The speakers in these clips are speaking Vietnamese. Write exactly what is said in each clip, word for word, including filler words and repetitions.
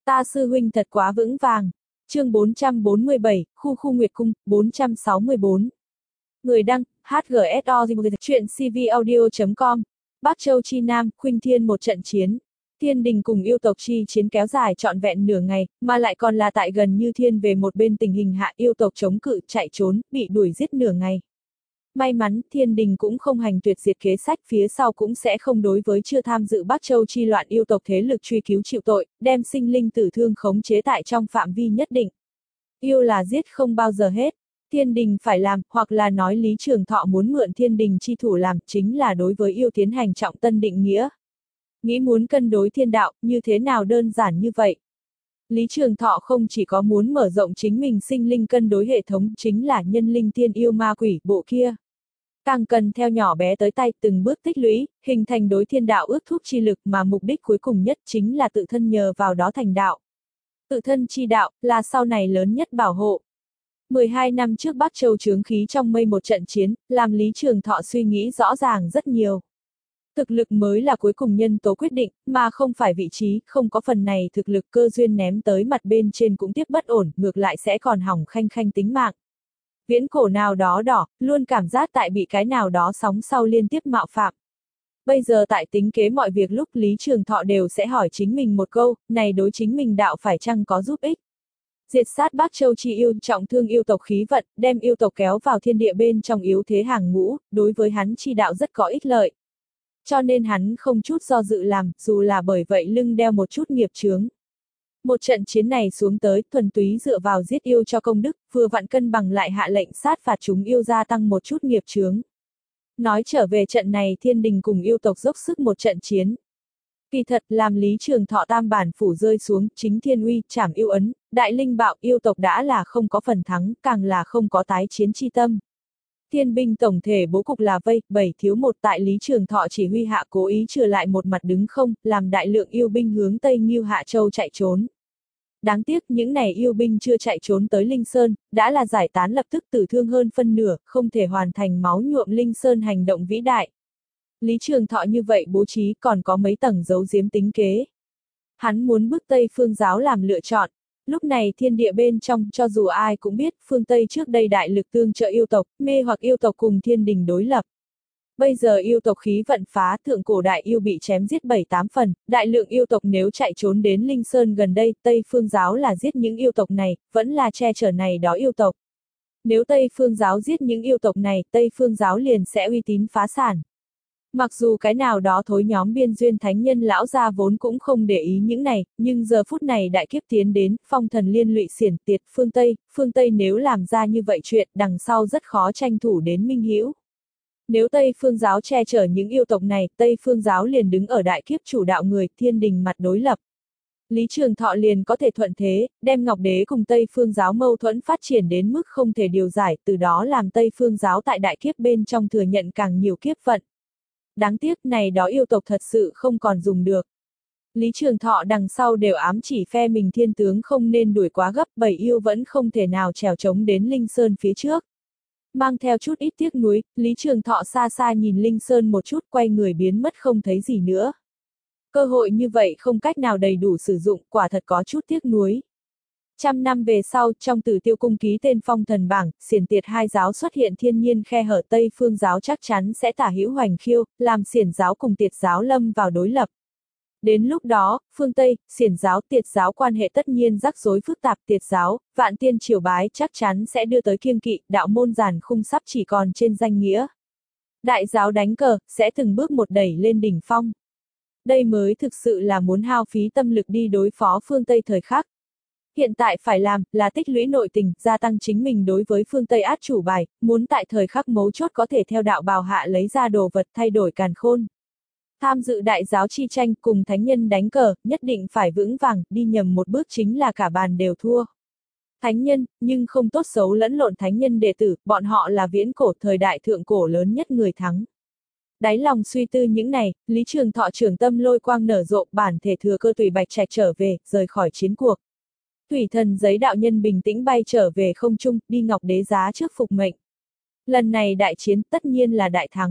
Ta sư huynh thật quá vững vàng. Chương bốn trăm bốn mươi bảy, khu khu Nguyệt Cung, bốn trăm sáu mươi bốn. Người đăng, hát giê ét o, chuyện c v audio chấm com. Bắc Châu Chi Nam, Khuynh Thiên một trận chiến. Thiên đình cùng yêu tộc chi chiến kéo dài trọn vẹn nửa ngày, mà lại còn là tại gần như thiên về một bên tình hình hạ, yêu tộc chống cự, chạy trốn, bị đuổi giết nửa ngày. May mắn, thiên đình cũng không hành tuyệt diệt kế sách, phía sau cũng sẽ không đối với chưa tham dự Bắc Châu chi loạn yêu tộc thế lực truy cứu chịu tội, đem sinh linh tử thương khống chế tại trong phạm vi nhất định. Yêu là giết không bao giờ hết. Thiên đình phải làm, hoặc là nói Lý Trường Thọ muốn mượn thiên đình chi thủ làm, chính là đối với yêu tiến hành trọng tân định nghĩa. Nghĩ muốn cân đối thiên đạo, như thế nào đơn giản như vậy? Lý Trường Thọ không chỉ có muốn mở rộng chính mình sinh linh cân đối hệ thống, chính là nhân linh tiên yêu ma quỷ bộ kia. Càng cần theo nhỏ bé tới tay từng bước tích lũy, hình thành đối thiên đạo ước thúc chi lực, mà mục đích cuối cùng nhất chính là tự thân nhờ vào đó thành đạo. Tự thân chi đạo, là sau này lớn nhất bảo hộ. mười hai năm trước Bắc Châu chướng khí trong mây một trận chiến, làm Lý Trường Thọ suy nghĩ rõ ràng rất nhiều. Thực lực mới là cuối cùng nhân tố quyết định, mà không phải vị trí, không có phần này thực lực cơ duyên ném tới mặt bên trên cũng tiếp bất ổn, ngược lại sẽ còn hỏng khanh khanh tính mạng. Viễn cổ nào đó đỏ, luôn cảm giác tại bị cái nào đó sóng sau liên tiếp mạo phạm. Bây giờ tại tính kế mọi việc lúc Lý Trường Thọ đều sẽ hỏi chính mình một câu, này đối chính mình đạo phải chăng có giúp ích. Diệt sát Bắc Châu chi yêu, trọng thương yêu tộc khí vận, đem yêu tộc kéo vào thiên địa bên trong yếu thế hàng ngũ, đối với hắn chi đạo rất có ích lợi. Cho nên hắn không chút do dự làm, dù là bởi vậy lưng đeo một chút nghiệp chướng. Một trận chiến này xuống tới, thuần túy dựa vào giết yêu cho công đức, vừa vặn cân bằng lại hạ lệnh sát phạt chúng yêu gia tăng một chút nghiệp chướng. Nói trở về trận này thiên đình cùng yêu tộc dốc sức một trận chiến. Kỳ thật, làm Lý Trường Thọ tam bản phủ rơi xuống, chính thiên uy, trảm yêu ấn, đại linh bạo, yêu tộc đã là không có phần thắng, càng là không có tái chiến chi tâm. Thiên binh tổng thể bố cục là vây, bảy thiếu một tại Lý Trường Thọ chỉ huy hạ cố ý trừ lại một mặt đứng không, làm đại lượng yêu binh hướng Tây Ngưu Hạ Châu chạy trốn. Đáng tiếc những này yêu binh chưa chạy trốn tới Linh Sơn, đã là giải tán lập tức tử thương hơn phân nửa, không thể hoàn thành máu nhuộm Linh Sơn hành động vĩ đại. Lý Trường Thọ như vậy bố trí còn có mấy tầng giấu giếm tính kế. Hắn muốn bức Tây Phương giáo làm lựa chọn. Lúc này thiên địa bên trong, cho dù ai cũng biết, phương Tây trước đây đại lực tương trợ yêu tộc, mê hoặc yêu tộc cùng thiên đình đối lập. Bây giờ yêu tộc khí vận phá, thượng cổ đại yêu bị chém giết bảy tám phần, đại lượng yêu tộc nếu chạy trốn đến Linh Sơn gần đây, Tây Phương giáo là giết những yêu tộc này, vẫn là che chở này đó yêu tộc. Nếu Tây Phương giáo giết những yêu tộc này, Tây Phương giáo liền sẽ uy tín phá sản. Mặc dù cái nào đó thối nhóm biên duyên thánh nhân lão gia vốn cũng không để ý những này, nhưng giờ phút này đại kiếp tiến đến, phong thần liên lụy xiển tiệt phương Tây, phương Tây nếu làm ra như vậy chuyện, đằng sau rất khó tranh thủ đến minh hữu. Nếu Tây Phương giáo che chở những yêu tộc này, Tây Phương giáo liền đứng ở đại kiếp chủ đạo người, thiên đình mặt đối lập. Lý Trường Thọ liền có thể thuận thế, đem Ngọc Đế cùng Tây Phương giáo mâu thuẫn phát triển đến mức không thể điều giải, từ đó làm Tây Phương giáo tại đại kiếp bên trong thừa nhận càng nhiều kiếp vận. Đáng tiếc này đó yêu tộc thật sự không còn dùng được. Lý Trường Thọ đằng sau đều ám chỉ phe mình thiên tướng không nên đuổi quá gấp, bảy yêu vẫn không thể nào trèo trống đến Linh Sơn phía trước. Mang theo chút ít tiếc nuối, Lý Trường Thọ xa xa nhìn Linh Sơn một chút, quay người biến mất không thấy gì nữa. Cơ hội như vậy không cách nào đầy đủ sử dụng, quả thật có chút tiếc nuối. Trăm năm về sau, trong Tử Tiêu cung ký tên phong thần bảng, xiển tiệt hai giáo xuất hiện thiên nhiên khe hở, Tây Phương giáo chắc chắn sẽ tả hữu hoành khiêu, làm xiển giáo cùng tiệt giáo lâm vào đối lập. Đến lúc đó, phương Tây, xiển giáo, tiệt giáo quan hệ tất nhiên rắc rối phức tạp, tiệt giáo, vạn tiên triều bái chắc chắn sẽ đưa tới kiêng kỵ, đạo môn giàn khung sắp chỉ còn trên danh nghĩa. Đại giáo đánh cờ, sẽ từng bước một đẩy lên đỉnh phong. Đây mới thực sự là muốn hao phí tâm lực đi đối phó phương Tây thời khắc. Hiện tại phải làm, là tích lũy nội tình, gia tăng chính mình đối với phương Tây át chủ bài, muốn tại thời khắc mấu chốt có thể theo đạo bào hạ lấy ra đồ vật thay đổi càn khôn. Tham dự đại giáo chi tranh cùng thánh nhân đánh cờ, nhất định phải vững vàng, đi nhầm một bước chính là cả bàn đều thua. Thánh nhân, nhưng không tốt xấu lẫn lộn thánh nhân đệ tử, bọn họ là viễn cổ thời đại thượng cổ lớn nhất người thắng. Đáy lòng suy tư những này, Lý Trường Thọ trưởng tâm lôi quang nở rộ, bản thể thừa cơ tùy bạch trạch trở về, rời khỏi chiến cuộc. Thủy thần giấy đạo nhân bình tĩnh bay trở về không trung, đi Ngọc Đế giá trước phục mệnh. Lần này đại chiến tất nhiên là đại thắng.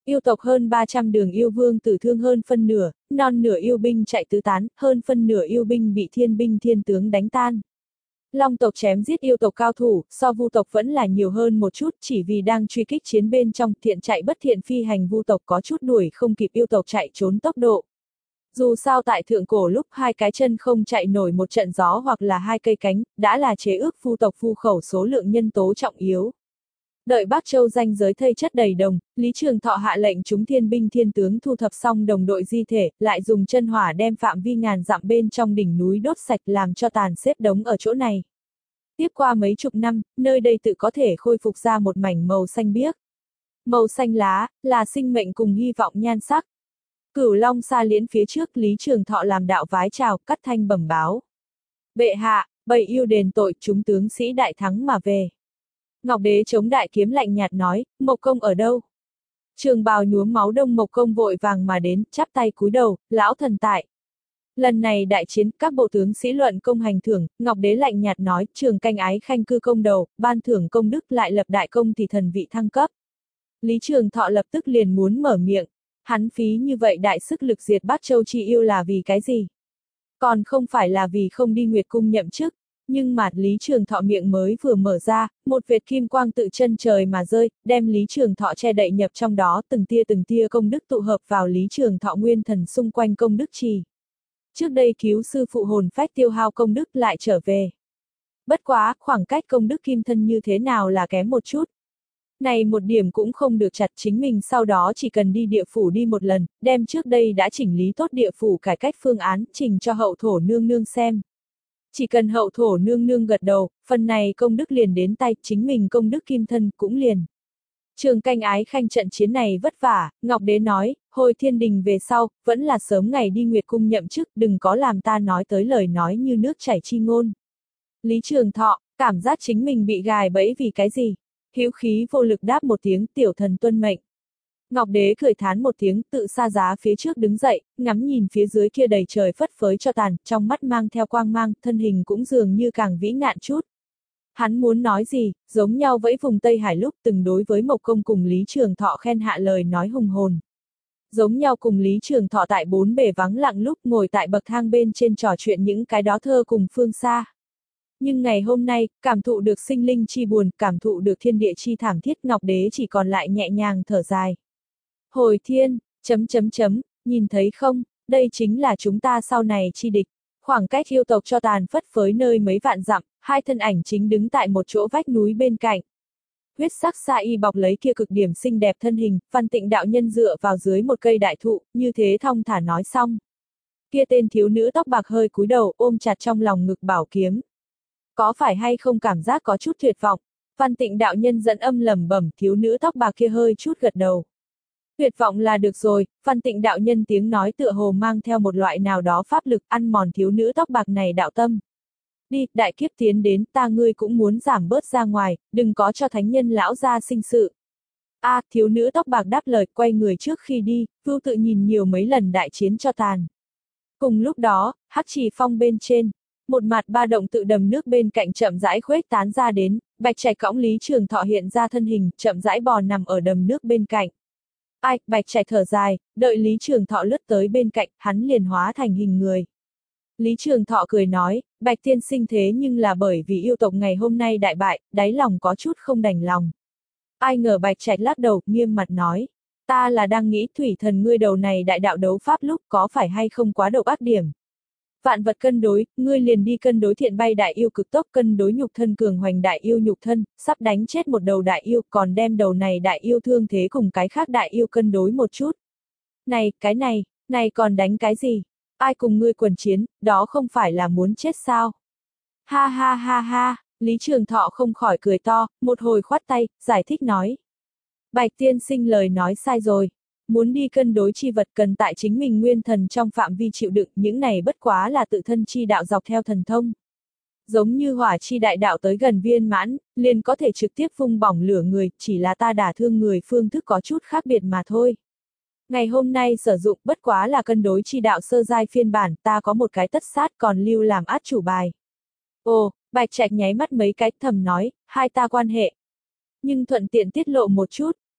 Yêu tộc hơn ba trăm đường yêu vương tử thương hơn phân nửa, non nửa yêu binh chạy tứ tán, hơn phân nửa yêu binh bị thiên binh thiên tướng đánh tan. Long tộc chém giết yêu tộc cao thủ, so vu tộc vẫn là nhiều hơn một chút, chỉ vì đang truy kích chiến bên trong, thiện chạy bất thiện phi hành, vu tộc có chút đuổi không kịp yêu tộc chạy trốn tốc độ. Dù sao tại thượng cổ lúc hai cái chân không chạy nổi một trận gió hoặc là hai cây cánh, đã là chế ước vu tộc vu khẩu số lượng nhân tố trọng yếu. Đợi Bắc Châu danh giới thây chất đầy đồng, Lý Trường Thọ hạ lệnh chúng thiên binh thiên tướng thu thập xong đồng đội di thể, lại dùng chân hỏa đem phạm vi ngàn dặm bên trong đỉnh núi đốt sạch làm cho tàn xếp đống ở chỗ này. Tiếp qua mấy chục năm, nơi đây tự có thể khôi phục ra một mảnh màu xanh biếc. Màu xanh lá, là sinh mệnh cùng hy vọng nhan sắc. Cửu Long Sa Liễn phía trước, Lý Trường Thọ làm đạo vái chào, cắt thanh bẩm báo. Bệ hạ, bầy yêu đền tội, chúng tướng sĩ đại thắng mà về. Ngọc Đế chống đại kiếm lạnh nhạt nói, Mộc Công ở đâu? Trường bào nhuốm máu đông Mộc Công vội vàng mà đến, chắp tay cúi đầu, lão thần tại. Lần này đại chiến, các bộ tướng sĩ luận công hành thưởng, Ngọc Đế lạnh nhạt nói, Trường Canh Ái Khanh cư công đầu, ban thưởng công đức lại lập đại công thì thần vị thăng cấp. Lý Trường Thọ lập tức liền muốn mở miệng, hắn phí như vậy đại sức lực diệt Bắc Châu chi yêu là vì cái gì? Còn không phải là vì không đi Nguyệt Cung nhậm chức. Nhưng mà Lý Trường Thọ miệng mới vừa mở ra, một vệt kim quang tự chân trời mà rơi, đem Lý Trường Thọ che đậy nhập trong đó, từng tia từng tia công đức tụ hợp vào Lý Trường Thọ nguyên thần xung quanh công đức trì. Trước đây cứu sư phụ hồn phách tiêu hao công đức lại trở về. Bất quá, khoảng cách công đức kim thân như thế nào là kém một chút. Này một điểm cũng không được chặt, chính mình sau đó chỉ cần đi địa phủ đi một lần, đem trước đây đã chỉnh lý tốt địa phủ cải cách phương án, trình cho hậu thổ nương nương xem. Chỉ cần hậu thổ nương nương gật đầu, phần này công đức liền đến tay, chính mình công đức kim thân cũng liền. Trường Canh Ái Khanh trận chiến này vất vả, Ngọc Đế nói, hồi thiên đình về sau, vẫn là sớm ngày đi Nguyệt Cung nhậm chức, đừng có làm ta nói tới lời nói như nước chảy chi ngôn. Lý Trường Thọ, cảm giác chính mình bị gài bẫy vì cái gì? Hữu khí vô lực đáp một tiếng, tiểu thần tuân mệnh. Ngọc Đế cười thán một tiếng, tự xa giá phía trước đứng dậy, ngắm nhìn phía dưới kia đầy trời phất phới cho tàn, trong mắt mang theo quang mang, thân hình cũng dường như càng vĩ ngạn chút. Hắn muốn nói gì, giống nhau vẫy vùng Tây Hải lúc từng đối với Mộc Công cùng Lý Trường Thọ khen hạ lời nói hùng hồn. Giống nhau cùng Lý Trường Thọ tại bốn bể vắng lặng lúc ngồi tại bậc thang bên trên trò chuyện những cái đó thơ cùng phương xa. Nhưng ngày hôm nay, cảm thụ được sinh linh chi buồn, cảm thụ được thiên địa chi thảm thiết, Ngọc Đế chỉ còn lại nhẹ nhàng thở dài. Hồi thiên, chấm chấm chấm, nhìn thấy không, đây chính là chúng ta sau này chi địch. Khoảng cách yêu tộc cho tàn phất phới nơi mấy vạn dặm, hai thân ảnh chính đứng tại một chỗ vách núi bên cạnh. Huyết sắc sa y bọc lấy kia cực điểm xinh đẹp thân hình, Văn Tịnh đạo nhân dựa vào dưới một cây đại thụ, như thế thong thả nói xong. Kia tên thiếu nữ tóc bạc hơi cúi đầu, ôm chặt trong lòng ngực bảo kiếm. Có phải hay không cảm giác có chút tuyệt vọng? Văn Tịnh đạo nhân dẫn âm lẩm bẩm, thiếu nữ tóc bạc kia hơi chút gật đầu. Tuyệt vọng là được rồi, Văn Tịnh đạo nhân tiếng nói tựa hồ mang theo một loại nào đó pháp lực ăn mòn thiếu nữ tóc bạc này đạo tâm. Đi, đại kiếp tiến đến, ta ngươi cũng muốn giảm bớt ra ngoài, đừng có cho thánh nhân lão gia sinh sự. A, à, thiếu nữ tóc bạc đáp lời, quay người trước khi đi, Vưu tự nhìn nhiều mấy lần đại chiến cho tàn. Cùng lúc đó, Hắc Trì Phong bên trên, một mặt ba động tự đầm nước bên cạnh chậm rãi khuếch tán ra đến, Bạch Trạch cõng Lý Trường Thọ hiện ra thân hình, chậm rãi bò nằm ở đầm nước bên cạnh. Ai, Bạch Trạch thở dài, đợi Lý Trường Thọ lướt tới bên cạnh, hắn liền hóa thành hình người. Lý Trường Thọ cười nói, Bạch tiên sinh thế nhưng là bởi vì yêu tộc ngày hôm nay đại bại, đáy lòng có chút không đành lòng. Ai ngờ Bạch Trạch lắc đầu, nghiêm mặt nói, ta là đang nghĩ thủy thần ngươi đầu này đại đạo đấu pháp lúc có phải hay không quá độc ác điểm. Vạn vật cân đối, ngươi liền đi cân đối thiện bay đại yêu cực tốc, cân đối nhục thân cường hoành đại yêu nhục thân, sắp đánh chết một đầu đại yêu, còn đem đầu này đại yêu thương thế cùng cái khác đại yêu cân đối một chút. Này, cái này, này còn đánh cái gì? Ai cùng ngươi quần chiến, đó không phải là muốn chết sao? Ha ha ha ha, Lý Trường Thọ không khỏi cười to, một hồi khoát tay, giải thích nói. Bạch tiên sinh lời nói sai rồi. Muốn đi cân đối chi vật cần tại chính mình nguyên thần trong phạm vi chịu đựng, những này bất quá là tự thân chi đạo dọc theo thần thông. Giống như hỏa chi đại đạo tới gần viên mãn, liền có thể trực tiếp vung bỏng lửa người, chỉ là ta đả thương người phương thức có chút khác biệt mà thôi. Ngày hôm nay sử dụng bất quá là cân đối chi đạo sơ giai phiên bản, ta có một cái tất sát còn lưu làm át chủ bài. Ồ, Bạch Trạch nháy mắt mấy cái thầm nói, hai ta quan hệ. Nhưng thuận tiện tiết lộ một chút,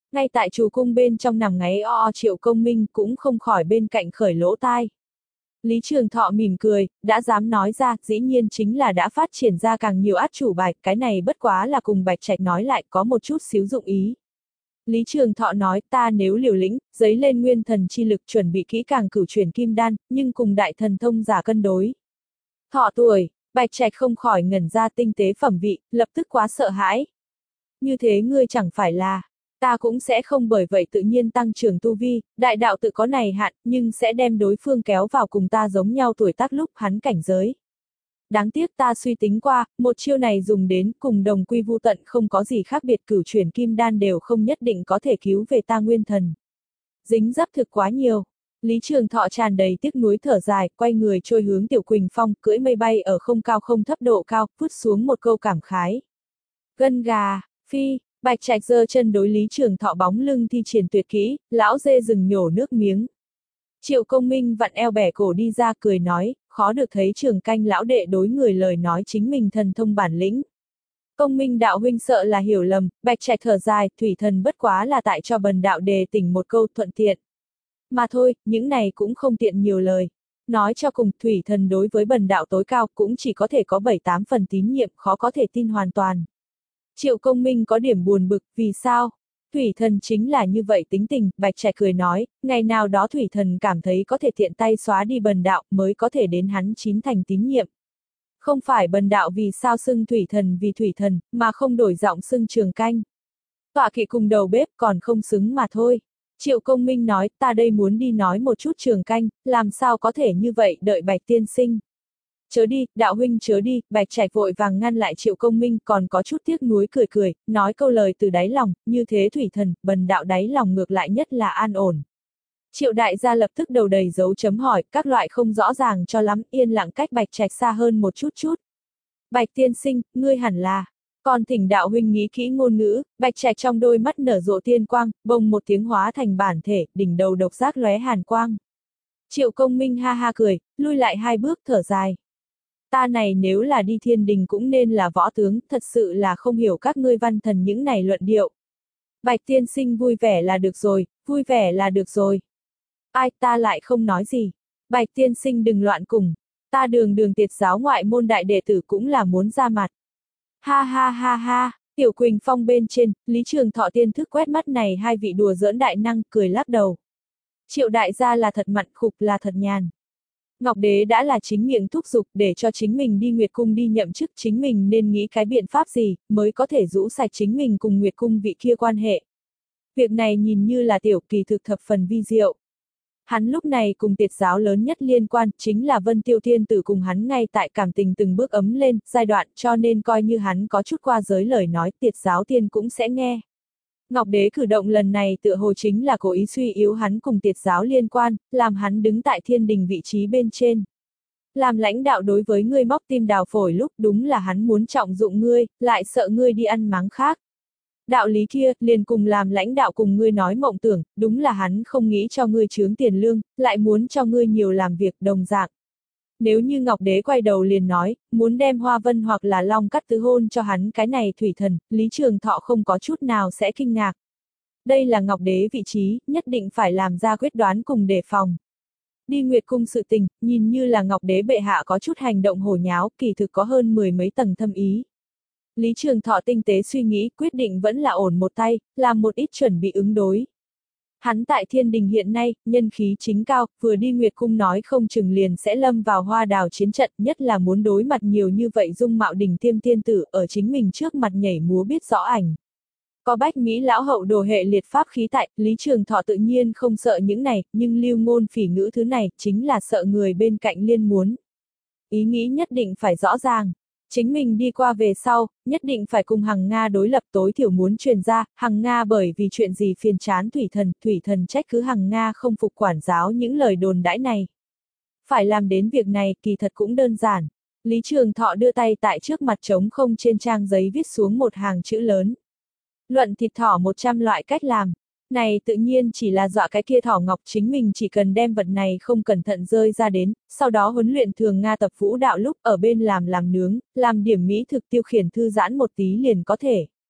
Ngay tại chủ cung bên trong nằm ngáy o o Triệu Công Minh cũng không khỏi bên cạnh khởi lỗ tai. Lý Trường Thọ mỉm cười, đã dám nói ra, dĩ nhiên chính là đã phát triển ra càng nhiều át chủ bài, cái này bất quá là cùng Bạch Trạch nói lại có một chút xíu dụng ý. Lý Trường Thọ nói, ta nếu liều lĩnh, giấy lên nguyên thần chi lực chuẩn bị kỹ càng cửu chuyển kim đan, nhưng cùng đại thần thông giả cân đối. Thọ tuổi, Bạch Trạch không khỏi ngẩn ra tinh tế phẩm vị, lập tức quá sợ hãi. Như thế ngươi chẳng phải là, ta cũng sẽ không bởi vậy tự nhiên tăng trưởng tu vi, đại đạo tự có này hạn, nhưng sẽ đem đối phương kéo vào cùng ta giống nhau tuổi tác lúc hắn cảnh giới. Đáng tiếc ta suy tính qua, một chiêu này dùng đến cùng đồng quy vu tận không có gì khác biệt, cửu chuyển kim đan đều không nhất định có thể cứu về ta nguyên thần. Dính dấp thực quá nhiều. Lý Trường Thọ tràn đầy tiếc nuối thở dài, quay người trôi hướng Tiểu Quỳnh Phong, cưỡi mây bay ở không cao không thấp độ cao, vút xuống một câu cảm khái. Gân gà, phi, Bạch Trạch giơ chân đối Lý Trường Thọ bóng lưng thi triển tuyệt kỹ, lão dê rừng nhổ nước miếng. Triệu Công Minh vặn eo bẻ cổ đi ra cười nói, khó được thấy Trường Canh lão đệ đối người lời nói chính mình thần thông bản lĩnh. Công Minh đạo huynh sợ là hiểu lầm, Bạch Trạch thở dài, thủy thần bất quá là tại cho bần đạo đề tỉnh một câu thuận tiện. Mà thôi, những này cũng không tiện nhiều lời. Nói cho cùng, thủy thần đối với bần đạo tối cao cũng chỉ có thể có bảy tám phần tín nhiệm, khó có thể tin hoàn toàn. Triệu Công Minh có điểm buồn bực, vì sao? Thủy thần chính là như vậy tính tình, Bạch Trạch cười nói, ngày nào đó thủy thần cảm thấy có thể tiện tay xóa đi bần đạo mới có thể đến hắn chín thành tín nhiệm. Không phải bần đạo vì sao xưng thủy thần vì thủy thần, mà không đổi giọng xưng Trường Canh. Tọa kỵ cùng đầu bếp còn không xứng mà thôi. Triệu Công Minh nói, ta đây muốn đi nói một chút Trường Canh, làm sao có thể như vậy đợi Bạch tiên sinh. Chớ đi, đạo huynh chớ đi, Bạch Trạch vội vàng ngăn lại Triệu Công Minh, còn có chút tiếc nuối cười cười, nói câu lời từ đáy lòng, như thế thủy thần, bần đạo đáy lòng ngược lại nhất là an ổn. Triệu đại gia lập tức đầu đầy dấu chấm hỏi, các loại không rõ ràng cho lắm, yên lặng cách Bạch Trạch xa hơn một chút chút. Bạch tiên sinh, ngươi hẳn là, còn thỉnh đạo huynh nghĩ kỹ ngôn ngữ, Bạch Trạch trong đôi mắt nở rộ tiên quang, bông một tiếng hóa thành bản thể, đỉnh đầu độc giác lóe hàn quang. Triệu Công Minh ha ha cười, lui lại hai bước thở dài. Ta này nếu là đi thiên đình cũng nên là võ tướng, thật sự là không hiểu các ngươi văn thần những này luận điệu. Bạch tiên sinh vui vẻ là được rồi, vui vẻ là được rồi. Ai, ta lại không nói gì. Bạch tiên sinh đừng loạn cùng, ta đường đường tiệt giáo ngoại môn đại đệ tử cũng là muốn ra mặt. Ha ha ha ha, Tiểu Quỳnh Phong bên trên, Lý Trường Thọ tiên thức quét mắt này hai vị đùa giỡn đại năng, cười lắc đầu. Triệu đại gia là thật mặn, khục là thật nhàn. Ngọc Đế đã là chính miệng thúc giục để cho chính mình đi Nguyệt Cung đi nhậm chức, chính mình nên nghĩ cái biện pháp gì, mới có thể rũ sạch chính mình cùng Nguyệt Cung vị kia quan hệ. Việc này nhìn như là tiểu, kỳ thực thập phần vi diệu. Hắn lúc này cùng tiệt giáo lớn nhất liên quan, chính là Vân Tiêu Thiên Tử cùng hắn ngay tại cảm tình từng bước ấm lên, giai đoạn, cho nên coi như hắn có chút qua giới lời nói, tiệt giáo tiên cũng sẽ nghe. Ngọc Đế cử động lần này tựa hồ chính là cố ý suy yếu hắn cùng tiệt giáo liên quan, làm hắn đứng tại thiên đình vị trí bên trên. Làm lãnh đạo đối với ngươi móc tim đào phổi lúc đúng là hắn muốn trọng dụng ngươi, lại sợ ngươi đi ăn máng khác. Đạo lý kia, liền cùng làm lãnh đạo cùng ngươi nói mộng tưởng, đúng là hắn không nghĩ cho ngươi chướng tiền lương, lại muốn cho ngươi nhiều làm việc đồng dạng. Nếu như Ngọc Đế quay đầu liền nói, muốn đem Hoa Vân hoặc là Long Cắt tứ hôn cho hắn cái này thủy thần, Lý Trường Thọ không có chút nào sẽ kinh ngạc. Đây là Ngọc Đế vị trí, nhất định phải làm ra quyết đoán cùng đề phòng. Đi Nguyệt Cung sự tình, nhìn như là Ngọc Đế bệ hạ có chút hành động hổ nháo, kỳ thực có hơn mười mấy tầng thâm ý. Lý Trường Thọ tinh tế suy nghĩ, quyết định vẫn là ổn một tay, làm một ít chuẩn bị ứng đối. Hắn tại thiên đình hiện nay, nhân khí chính cao, vừa đi Nguyệt Cung nói không chừng liền sẽ lâm vào hoa đào chiến trận, nhất là muốn đối mặt nhiều như vậy dung mạo đỉnh tiêm tiên tử ở chính mình trước mặt nhảy múa biết rõ ảnh. Có Bách Mỹ lão hậu đồ hệ liệt pháp khí tại, Lý Trường Thọ tự nhiên không sợ những này, nhưng lưu ngôn phỉ ngữ thứ này, chính là sợ người bên cạnh liên muốn. Ý nghĩ nhất định phải rõ ràng. Chính mình đi qua về sau, nhất định phải cùng Hằng Nga đối lập, tối thiểu muốn truyền ra, Hằng Nga bởi vì chuyện gì phiền chán thủy thần, thủy thần trách cứ Hằng Nga không phục quản giáo những lời đồn đãi này. Phải làm đến việc này, kỳ thật cũng đơn giản. Lý Trường Thọ đưa tay tại trước mặt trống không trên trang giấy viết xuống một hàng chữ lớn. Luận thịt thỏ một trăm loại cách làm. Này tự nhiên chỉ là dọa cái kia thỏ ngọc, chính mình chỉ cần đem vật này không cẩn thận rơi ra đến, sau đó huấn luyện thường Nga tập vũ đạo lúc ở bên làm làm nướng, làm điểm mỹ thực tiêu khiển thư giãn một tí liền có thể.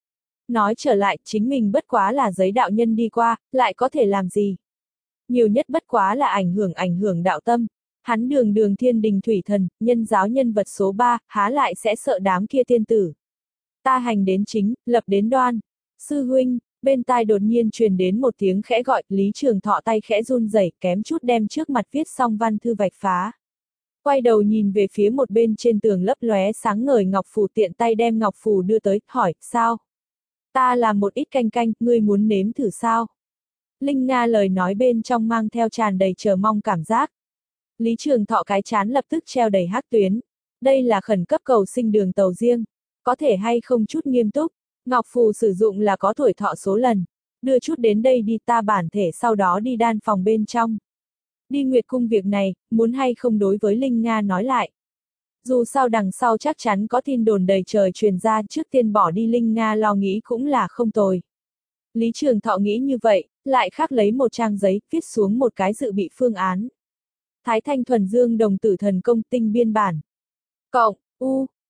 Nói trở lại, chính mình bất quá là giấy đạo nhân đi qua, lại có thể làm gì? Nhiều nhất bất quá là ảnh hưởng ảnh hưởng đạo tâm. Hắn đường đường thiên đình thủy thần, nhân giáo nhân vật số ba, há lại sẽ sợ đám kia tiên tử. Ta hành đến chính, lập đến đoan. Sư huynh, bên tai đột nhiên truyền đến một tiếng khẽ gọi, Lý Trường Thọ tay khẽ run rẩy, kém chút đem trước mặt viết xong văn thư vạch phá. Quay đầu nhìn về phía một bên trên tường lấp lóe sáng ngời ngọc phù, tiện tay đem ngọc phù đưa tới, hỏi, sao? Ta làm một ít canh canh, ngươi muốn nếm thử sao? Linh Nga lời nói bên trong mang theo tràn đầy chờ mong cảm giác. Lý Trường Thọ cái chán lập tức treo đầy hắc tuyến. Đây là khẩn cấp cầu sinh đường tàu riêng. Có thể hay không chút nghiêm túc. Ngọc phù sử dụng là có tuổi thọ số lần. Đưa chút đến đây đi, ta bản thể sau đó đi đan phòng bên trong. Đi Nguyệt Cung việc này, muốn hay không đối với Linh Nga nói lại. Dù sao đằng sau chắc chắn có tin đồn đầy trời truyền ra, trước tiên bỏ đi Linh Nga lo nghĩ cũng là không tồi. Lý Trường Thọ nghĩ như vậy, lại khắc lấy một trang giấy, viết xuống một cái dự bị phương án. Thái Thanh Thuần Dương Đồng Tử Thần Công tinh biên bản. Cộng, U,